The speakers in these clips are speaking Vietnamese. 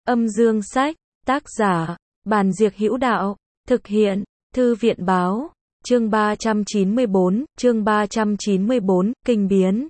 Âm dương sách, tác giả, Bàn Diệc Hữu Đạo, thực hiện, Thư viện báo, chương 394, kinh biến.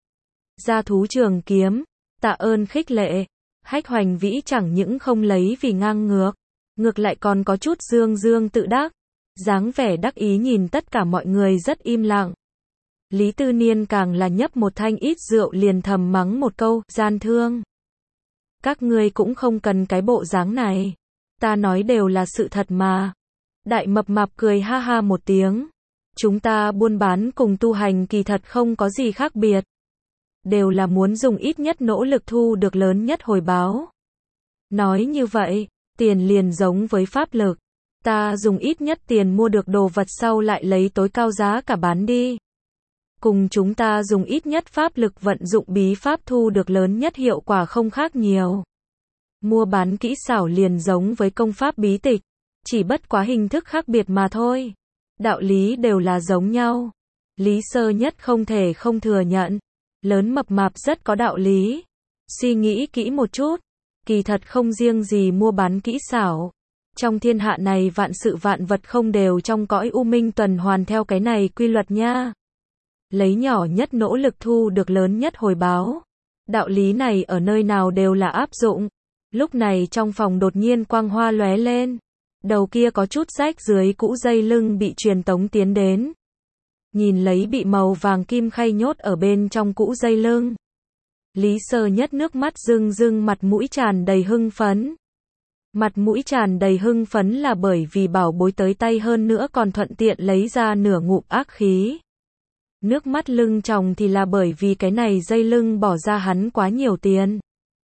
Gia thú trường kiếm, tạ ơn khích lệ, Hách Hoành Vĩ chẳng những không lấy vì ngang ngược, ngược lại còn có chút dương dương tự đắc, dáng vẻ đắc ý nhìn tất cả mọi người rất im lặng. Lý Tư Niên càng là nhấp một thanh ít rượu liền thầm mắng một câu, gian thương. Các ngươi cũng không cần cái bộ dáng này. Ta nói đều là sự thật mà. Đại Mập Mạp cười ha ha một tiếng. Chúng ta buôn bán cùng tu hành kỳ thật không có gì khác biệt. Đều là muốn dùng ít nhất nỗ lực thu được lớn nhất hồi báo. Nói như vậy, tiền liền giống với pháp lực. Ta dùng ít nhất tiền mua được đồ vật sau lại lấy tối cao giá cả bán đi. Cùng chúng ta dùng ít nhất pháp lực vận dụng bí pháp thu được lớn nhất hiệu quả không khác nhiều. Mua bán kỹ xảo liền giống với công pháp bí tịch, chỉ bất quá hình thức khác biệt mà thôi. Đạo lý đều là giống nhau. Lý Sơ Nhất không thể không thừa nhận. Lớn Mập Mạp rất có đạo lý. Suy nghĩ kỹ một chút. Kỳ thật không riêng gì mua bán kỹ xảo. Trong thiên hạ này vạn sự vạn vật không đều trong cõi u minh tuần hoàn theo cái này quy luật nha. Lấy nhỏ nhất nỗ lực thu được lớn nhất hồi báo. Đạo lý này ở nơi nào đều là áp dụng. Lúc này trong phòng đột nhiên quang hoa lóe lên. Đầu kia có chút rách dưới cũ dây lưng bị truyền tống tiến đến. Nhìn lấy bị màu vàng kim khay nhốt ở bên trong cũ dây lưng. Lý Sơ Nhất nước mắt rưng rưng, mặt mũi tràn đầy hưng phấn. Mặt mũi tràn đầy hưng phấn là bởi vì bảo bối tới tay hơn nữa còn thuận tiện lấy ra nửa ngụm ác khí. Nước mắt lưng tròng thì là bởi vì cái này dây lưng bỏ ra hắn quá nhiều tiền.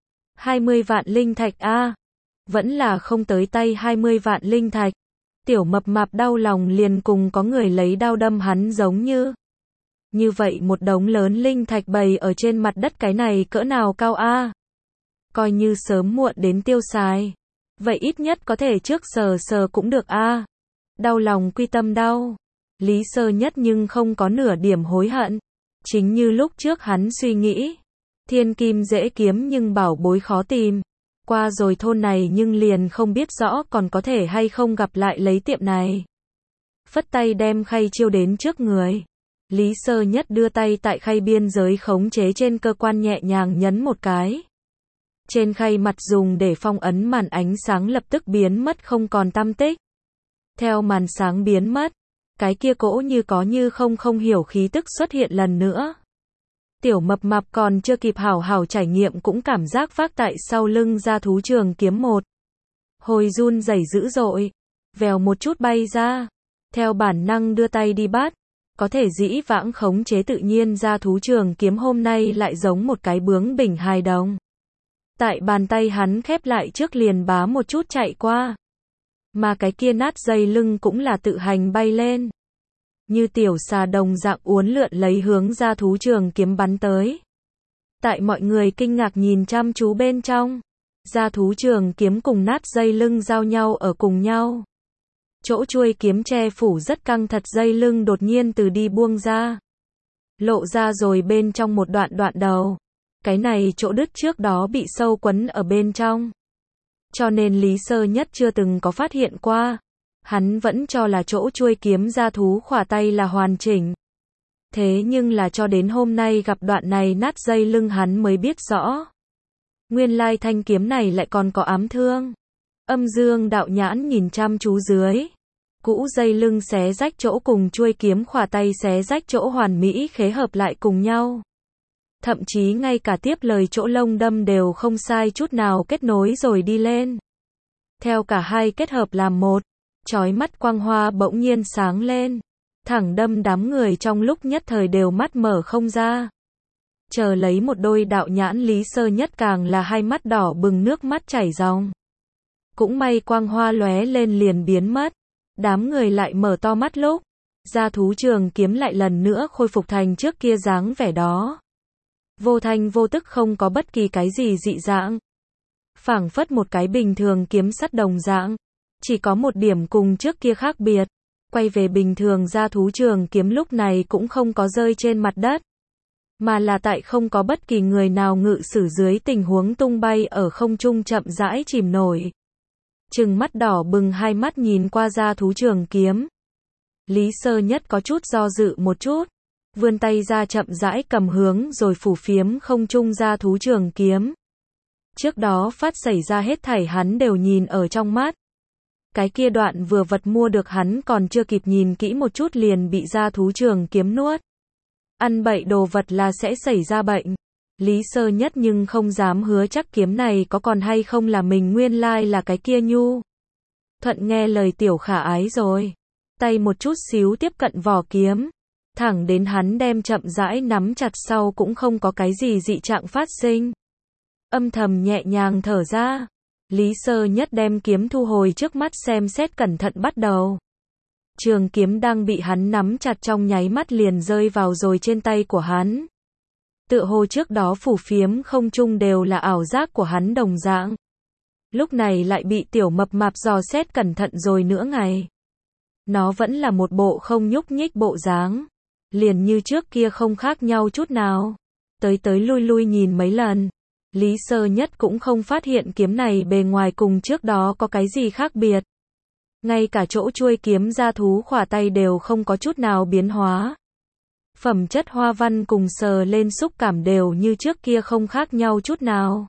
20 vạn linh thạch a, vẫn là không tới tay 20 vạn linh thạch. Tiểu Mập Mạp đau lòng liền cùng có người lấy đao đâm hắn giống như. Như vậy một đống lớn linh thạch bày ở trên mặt đất, cái này cỡ nào cao a. Coi như sớm muộn đến tiêu xài. Vậy ít nhất có thể trước sờ sờ cũng được a. Đau lòng quy tâm đau. Lý Sơ Nhất nhưng không có nửa điểm hối hận. Chính như lúc trước hắn suy nghĩ. Thiên kim dễ kiếm nhưng bảo bối khó tìm. Qua rồi thôn này nhưng liền không biết rõ còn có thể hay không gặp lại lấy tiệm này. Phất tay đem khay chiêu đến trước người. Lý Sơ Nhất đưa tay tại khay biên giới khống chế trên cơ quan nhẹ nhàng nhấn một cái. Trên khay mặt dùng để phong ấn màn ánh sáng lập tức biến mất không còn tăm tích. Theo màn sáng biến mất, cái kia cỗ như có như không hiểu khí tức xuất hiện lần nữa. Tiểu Mập Mạp còn chưa kịp hảo hảo trải nghiệm cũng cảm giác vác tại sau lưng gia thú trường kiếm một hồi run rẩy dữ dội, vèo một chút bay ra. Theo bản năng đưa tay đi bắt, có thể dĩ vãng khống chế tự nhiên gia thú trường kiếm hôm nay lại giống một cái bướng bỉnh hài đồng. Tại bàn tay hắn khép lại trước liền bá một chút chạy qua. Mà cái kia nát dây lưng cũng là tự hành bay lên. Như tiểu xà đồng dạng uốn lượn lấy hướng gia thú trường kiếm bắn tới. Tại mọi người kinh ngạc nhìn chăm chú bên trong, gia thú trường kiếm cùng nát dây lưng giao nhau ở cùng nhau. Chỗ chuôi kiếm che phủ rất căng thật dây lưng đột nhiên từ đi buông ra. Lộ ra rồi bên trong một đoạn đầu. Cái này chỗ đứt trước đó bị sâu quấn ở bên trong. Cho nên Lý Sơ Nhất chưa từng có phát hiện qua. Hắn vẫn cho là chỗ chuôi kiếm gia thú khỏa tay là hoàn chỉnh. Thế nhưng là cho đến hôm nay gặp đoạn này nát dây lưng hắn mới biết rõ. Nguyên lai thanh kiếm này lại còn có ám thương. Âm Dương đạo nhãn nhìn chăm chú dưới. Cũ dây lưng xé rách chỗ cùng chuôi kiếm khỏa tay xé rách chỗ hoàn mỹ khế hợp lại cùng nhau. Thậm chí ngay cả tiếp lời chỗ lông đâm đều không sai chút nào kết nối rồi đi lên. Theo cả hai kết hợp làm một. Chói mắt quang hoa bỗng nhiên sáng lên, thẳng đâm đám người trong lúc nhất thời đều mắt mở không ra. Chờ lấy một đôi đạo nhãn Lý Sơ Nhất càng là hai mắt đỏ bừng nước mắt chảy ròng. Cũng may quang hoa lóe lên liền biến mất, đám người lại mở to mắt lúc, gia thú trường kiếm lại lần nữa khôi phục thành trước kia dáng vẻ đó. Vô thanh vô tức không có bất kỳ cái gì dị dạng. Phảng phất một cái bình thường kiếm sắt đồng dạng. Chỉ có một điểm cùng trước kia khác biệt. Quay về bình thường gia thú trường kiếm lúc này cũng không có rơi trên mặt đất. mà là tại không có bất kỳ người nào ngự sử dưới tình huống tung bay ở không trung chậm rãi chìm nổi. Trừng mắt đỏ bừng hai mắt nhìn qua gia thú trường kiếm. Lý Sơ Nhất có chút do dự một chút, vươn tay ra chậm rãi cầm hướng rồi phủ phiếm không trung gia thú trường kiếm. Trước đó phát xảy ra hết thảy hắn đều nhìn ở trong mắt. Cái kia đoạn vừa vật mua được hắn còn chưa kịp nhìn kỹ một chút liền bị gia thú trường kiếm nuốt. Ăn bậy đồ vật là sẽ xảy ra bệnh. Lý Sơ Nhất nhưng không dám hứa chắc kiếm này có còn hay không là mình nguyên lai là cái kia nhu. Thuận nghe lời tiểu khả ái rồi. Tay một chút xíu tiếp cận vỏ kiếm. Thẳng đến hắn đem chậm rãi nắm chặt sau cũng không có cái gì dị trạng phát sinh. Âm thầm nhẹ nhàng thở ra. Lý Sơ Nhất đem kiếm thu hồi trước mắt xem xét cẩn thận bắt đầu. Trường kiếm đang bị hắn nắm chặt trong nháy mắt liền rơi vào rồi trên tay của hắn. Tựa hồ trước đó phủ phiếm không trung đều là ảo giác của hắn đồng dạng. Lúc này lại bị tiểu mập mạp dò xét cẩn thận rồi nữa ngày. Nó vẫn là một bộ không nhúc nhích bộ dáng. Liền như trước kia không khác nhau chút nào. Tới tới lui lui nhìn mấy lần. Lý Sơ Nhất cũng không phát hiện kiếm này bề ngoài cùng trước đó có cái gì khác biệt. Ngay cả chỗ chuôi kiếm gia thú khỏa tay đều không có chút nào biến hóa. Phẩm chất hoa văn cùng sờ lên xúc cảm đều như trước kia không khác nhau chút nào.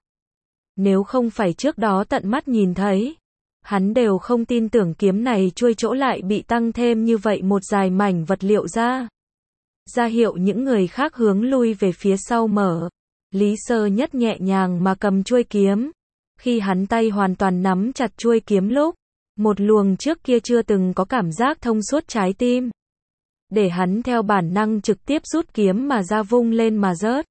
Nếu không phải trước đó tận mắt nhìn thấy, hắn đều không tin tưởng kiếm này chuôi chỗ lại bị tăng thêm như vậy một dài mảnh vật liệu ra. Ra hiệu những người khác hướng lui về phía sau mở. Lý Sơ Nhất nhẹ nhàng mà cầm chuôi kiếm. Khi hắn tay hoàn toàn nắm chặt chuôi kiếm lúc, một luồng trước kia chưa từng có cảm giác thông suốt trái tim. Để hắn theo bản năng trực tiếp rút kiếm mà ra vung lên mà rớt.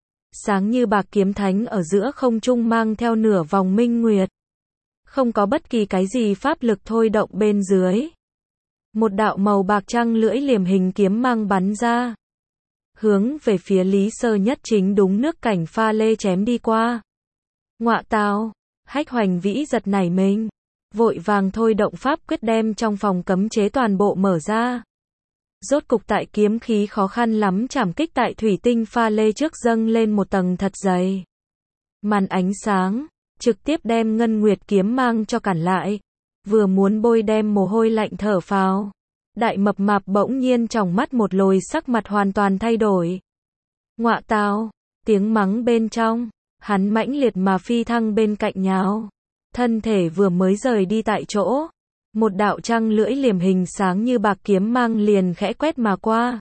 Sáng như bạc kiếm thánh ở giữa không trung mang theo nửa vòng minh nguyệt. Không có bất kỳ cái gì pháp lực thôi động bên dưới. Một đạo màu bạc trăng lưỡi liềm hình kiếm mang bắn ra. Hướng về phía Lý Sơ Nhất chính đúng nước cảnh pha lê chém đi qua. Ngọa tào, Hách Hoành Vĩ giật nảy mình. Vội vàng thôi động pháp quyết đem trong phòng cấm chế toàn bộ mở ra. Rốt cục tại kiếm khí khó khăn lắm chảm kích tại thủy tinh pha lê trước dâng lên một tầng thật dày. Màn ánh sáng, trực tiếp đem ngân nguyệt kiếm mang cho cản lại. Vừa muốn bôi đem mồ hôi lạnh thở phào. Đại mập mạp bỗng nhiên trong mắt một lồi sắc mặt hoàn toàn thay đổi. Ngọa tào, tiếng mắng bên trong, hắn mãnh liệt mà phi thăng bên cạnh nháo. Thân thể vừa mới rời đi tại chỗ. Một đạo trăng lưỡi liềm hình sáng như bạc kiếm mang liền khẽ quét mà qua.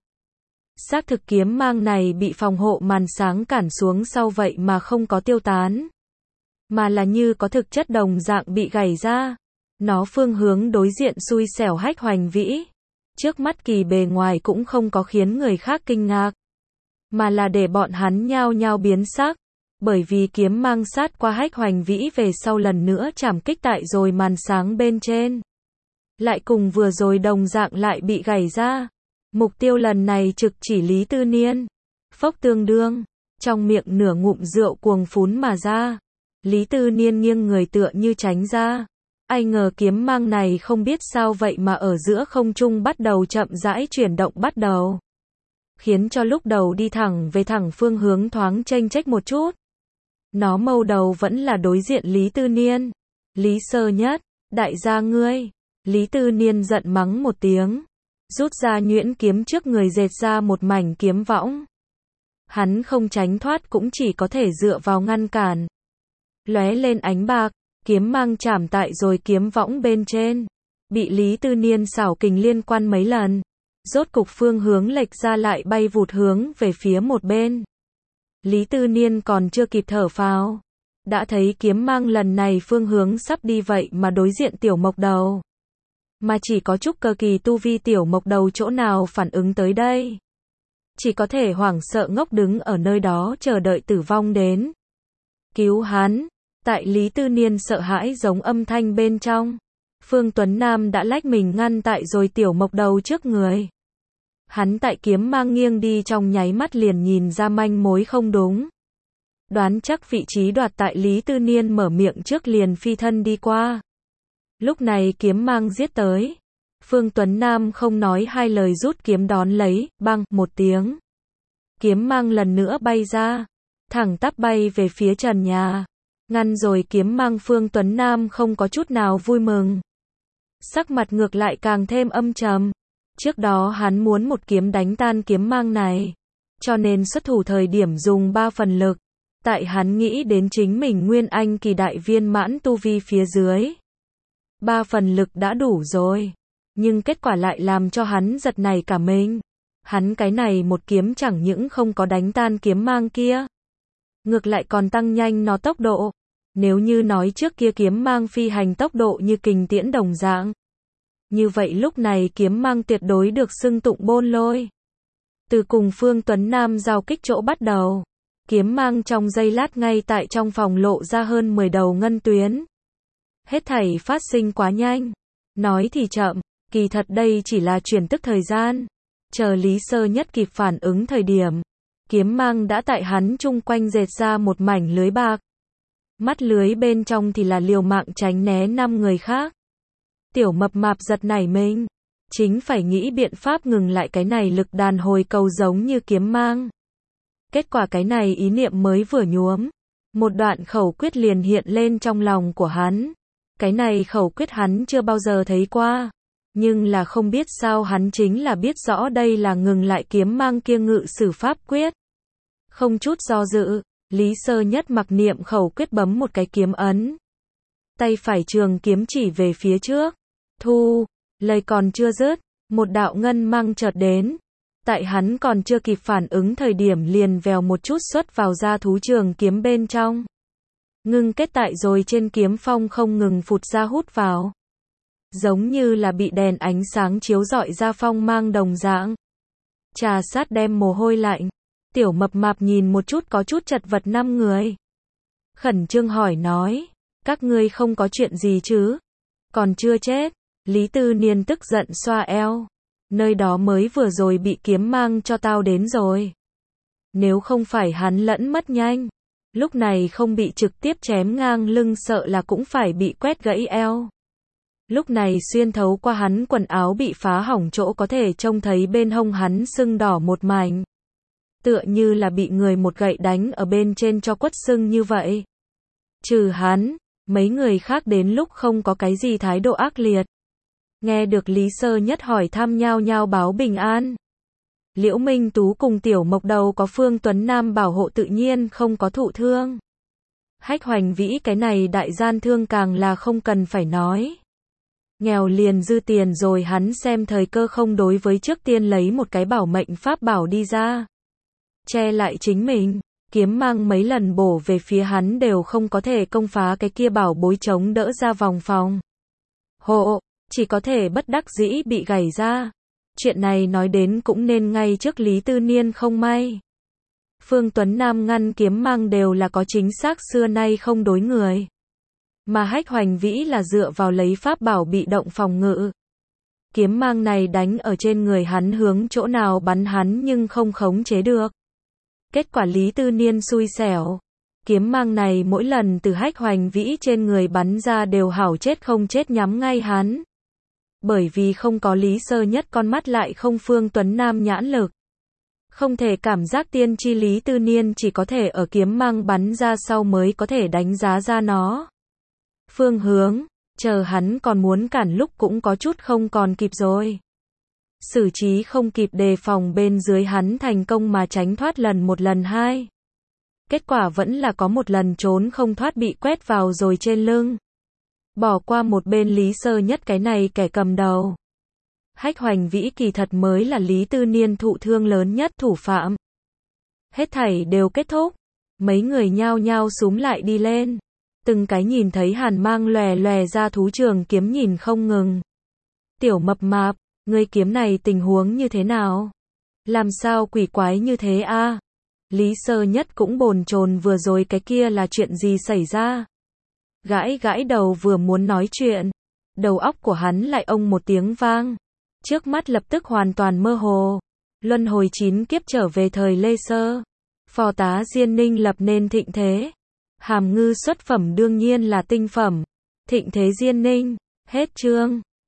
Xác thực kiếm mang này bị phòng hộ màn sáng cản xuống sau vậy mà không có tiêu tán. Mà là như có thực chất đồng dạng bị gảy ra. Nó phương hướng đối diện xui xẻo Hách Hoành Vĩ. Trước mắt kỳ bề ngoài cũng không có khiến người khác kinh ngạc. Mà là để bọn hắn nhao nhao biến sắc. Bởi vì kiếm mang sát qua Hách Hoành Vĩ về sau lần nữa chảm kích tại rồi màn sáng bên trên. Lại cùng vừa rồi đồng dạng lại bị gảy ra. Mục tiêu lần này trực chỉ Lý Tư Niên. Phốc tương đương, trong miệng nửa ngụm rượu cuồng phún mà ra. Lý Tư Niên nghiêng người tựa như tránh ra. Ai ngờ kiếm mang này không biết sao vậy mà ở giữa không trung bắt đầu chậm rãi chuyển động bắt đầu. Khiến cho lúc đầu đi thẳng về thẳng phương hướng thoáng chênh chách một chút. Nó mâu đầu vẫn là đối diện Lý Tư Niên. Lý Sơ Nhất, đại gia ngươi. Lý Tư Niên giận mắng một tiếng. Rút ra nhuyễn kiếm trước người dệt ra một mảnh kiếm võng. Hắn không tránh thoát cũng chỉ có thể dựa vào ngăn cản. Lóe lên ánh bạc, kiếm mang chạm tại rồi kiếm võng bên trên. Bị Lý Tư Niên xảo kình liên quan mấy lần. Rốt cục phương hướng lệch ra lại bay vụt hướng về phía một bên. Lý Tư Niên còn chưa kịp thở phào. Đã thấy kiếm mang lần này phương hướng sắp đi vậy mà đối diện tiểu mộc đầu. Mà chỉ có chút cơ kỳ tu vi tiểu mộc đầu chỗ nào phản ứng tới đây. Chỉ có thể hoảng sợ ngốc đứng ở nơi đó chờ đợi tử vong đến. Cứu hắn. Tại Lý Tư Niên sợ hãi giống âm thanh bên trong. Phương Tuấn Nam đã lách mình ngăn tại rồi tiểu mộc đầu trước người. Hắn tại kiếm mang nghiêng đi trong nháy mắt liền nhìn ra manh mối không đúng. Đoán chắc vị trí đoạt tại Lý Tư Niên mở miệng trước liền phi thân đi qua. Lúc này kiếm mang giết tới. Phương Tuấn Nam không nói hai lời rút kiếm đón lấy, băng, một tiếng. kiếm mang lần nữa bay ra, thẳng tắp bay về phía trần nhà. Ngăn rồi kiếm mang Phương Tuấn Nam không có chút nào vui mừng. Sắc mặt ngược lại càng thêm âm trầm. Trước đó hắn muốn một kiếm đánh tan kiếm mang này, cho nên xuất thủ thời điểm dùng 3 phần lực. Tại hắn nghĩ đến chính mình Nguyên Anh kỳ đại viên mãn tu vi phía dưới. 3 phần lực đã đủ rồi. Nhưng kết quả lại làm cho hắn giật nảy cả mình. Hắn cái này một kiếm chẳng những không có đánh tan kiếm mang kia, ngược lại còn tăng nhanh nó tốc độ. Nếu như nói trước kia kiếm mang phi hành tốc độ như kình tiễn đồng dạng, như vậy lúc này kiếm mang tuyệt đối được xưng tụng bôn lôi. Từ cùng Phương Tuấn Nam giao kích chỗ bắt đầu, kiếm mang trong giây lát ngay tại trong phòng lộ ra hơn 10 đầu ngân tuyến. Hết thảy phát sinh quá nhanh. Nói thì chậm, kỳ thật đây chỉ là chuyển tức thời gian. Chờ Lý Sơ Nhất kịp phản ứng thời điểm, kiếm mang đã tại hắn chung quanh dệt ra một mảnh lưới bạc. Mắt lưới bên trong thì là liều mạng tránh né 5 người khác. Tiểu mập mạp giật nảy mình, chính phải nghĩ biện pháp ngừng lại cái này lực đàn hồi cầu giống như kiếm mang. Kết quả cái này ý niệm mới vừa nhuốm, một đoạn khẩu quyết liền hiện lên trong lòng của hắn. Cái này khẩu quyết hắn chưa bao giờ thấy qua, nhưng là không biết sao hắn chính là biết rõ đây là ngừng lại kiếm mang kia ngự sử pháp quyết. Không chút do dự, Lý Sơ Nhất mặc niệm khẩu quyết bấm một cái kiếm ấn. Tay phải trường kiếm chỉ về phía trước. Thu, lời còn chưa dứt, một đạo ngân mang chợt đến. Tại hắn còn chưa kịp phản ứng thời điểm liền vèo một chút xuất vào ra thú trường kiếm bên trong. Ngưng kết tại rồi trên kiếm phong không ngừng phụt ra hút vào. Giống như là bị đèn ánh sáng chiếu rọi ra phong mang đồng dạng. Trà sát đem mồ hôi lạnh. Tiểu mập mạp nhìn một chút có chút chật vật 5 người. Khẩn trương hỏi nói, các ngươi không có chuyện gì chứ? Còn chưa chết. Lý Tư Niên tức giận xoa eo. Nơi đó mới vừa rồi bị kiếm mang cho tao đến rồi. Nếu không phải hắn lẫn mất nhanh, lúc này không bị trực tiếp chém ngang lưng sợ là cũng phải bị quét gãy eo. Lúc này xuyên thấu qua hắn quần áo bị phá hỏng chỗ có thể trông thấy bên hông hắn sưng đỏ một mảnh. Tựa như là bị người một gậy đánh ở bên trên cho quất sưng như vậy. Trừ hắn, mấy người khác đến lúc không có cái gì thái độ ác liệt. Nghe được Lý Sơ Nhất hỏi thăm nhao nhao báo bình an. Liễu Minh Tú cùng Tiểu Mộc Đầu có Phương Tuấn Nam bảo hộ tự nhiên không có thụ thương. Hách Hoành Vĩ cái này đại gian thương càng là không cần phải nói. Nghèo liền dư tiền rồi hắn xem thời cơ không đối với trước tiên lấy một cái bảo mệnh pháp bảo đi ra. Che lại chính mình, kiếm mang mấy lần bổ về phía hắn đều không có thể công phá cái kia bảo bối chống đỡ ra vòng phòng. Hộ, chỉ có thể bất đắc dĩ bị gảy ra. Chuyện này nói đến cũng nên ngay trước Lý Tư Niên không may. Phương Tuấn Nam ngăn kiếm mang đều là có chính xác xưa nay không đối người. Mà Hách Hoành Vĩ là dựa vào lấy pháp bảo bị động phòng ngự. Kiếm mang này đánh ở trên người hắn hướng chỗ nào bắn hắn nhưng không khống chế được. Kết quả Lý Tư Niên xui xẻo. Kiếm mang này mỗi lần từ Hách Hoành Vĩ trên người bắn ra đều hảo chết không chết nhắm ngay hắn. Bởi vì không có Lý Sơ Nhất con mắt lại không Phương Tuấn Nam nhãn lực. Không thể cảm giác tiên tri Lý Tư Niên chỉ có thể ở kiếm mang bắn ra sau mới có thể đánh giá ra nó. Phương hướng, chờ hắn còn muốn cản lúc cũng có chút không còn kịp rồi. Xử trí không kịp đề phòng bên dưới hắn thành công mà tránh thoát lần 1 lần 2. Kết quả vẫn là có một lần trốn không thoát bị quét vào rồi trên lưng. Bỏ qua một bên Lý Sơ Nhất cái này kẻ cầm đầu. Hách Hoành Vĩ kỳ thật mới là Lý Tư Niên thụ thương lớn nhất thủ phạm. Hết thảy đều kết thúc. Mấy người nhao nhao xúm lại đi lên. Từng cái nhìn thấy hàn mang lòe lòe ra thú trường kiếm nhìn không ngừng. Tiểu mập mạp, ngươi kiếm này tình huống như thế nào? Làm sao quỷ quái như thế a? Lý Sơ Nhất cũng bồn chồn vừa rồi cái kia là chuyện gì xảy ra? Gãi gãi đầu vừa muốn nói chuyện. Đầu óc của hắn lại ông một tiếng vang. Trước mắt lập tức hoàn toàn mơ hồ. Luân hồi 9 kiếp trở về thời Lê Sơ. Phò tá Diên Ninh lập nên thịnh thế. Hàm ngư xuất phẩm đương nhiên là tinh phẩm. Thịnh thế Diên Ninh. Hết chương.